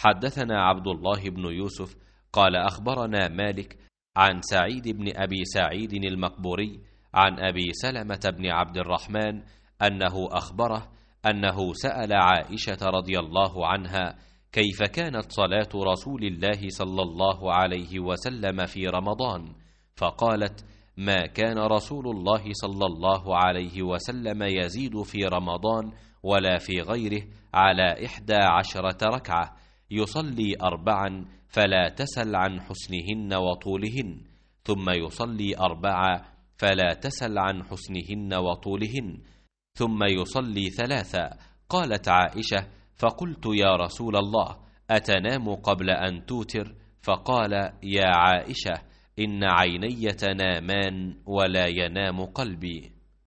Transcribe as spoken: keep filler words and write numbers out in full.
حدثنا عبد الله بن يوسف قال أخبرنا مالك عن سعيد بن أبي سعيد المقبوري عن أبي سلمة بن عبد الرحمن أنه أخبره أنه سأل عائشة رضي الله عنها كيف كانت صلاة رسول الله صلى الله عليه وسلم في رمضان، فقالت: ما كان رسول الله صلى الله عليه وسلم يزيد في رمضان ولا في غيره على إحدى عشرة ركعة، يصلي أربعا فلا تسل عن حسنهن وطولهن، ثم يصلي أربعا فلا تسل عن حسنهن وطولهن، ثم يصلي ثلاثا. قالت عائشة: فقلت يا رسول الله أتنام قبل أن توتر؟ فقال: يا عائشة إن عيني تنامان ولا ينام قلبي.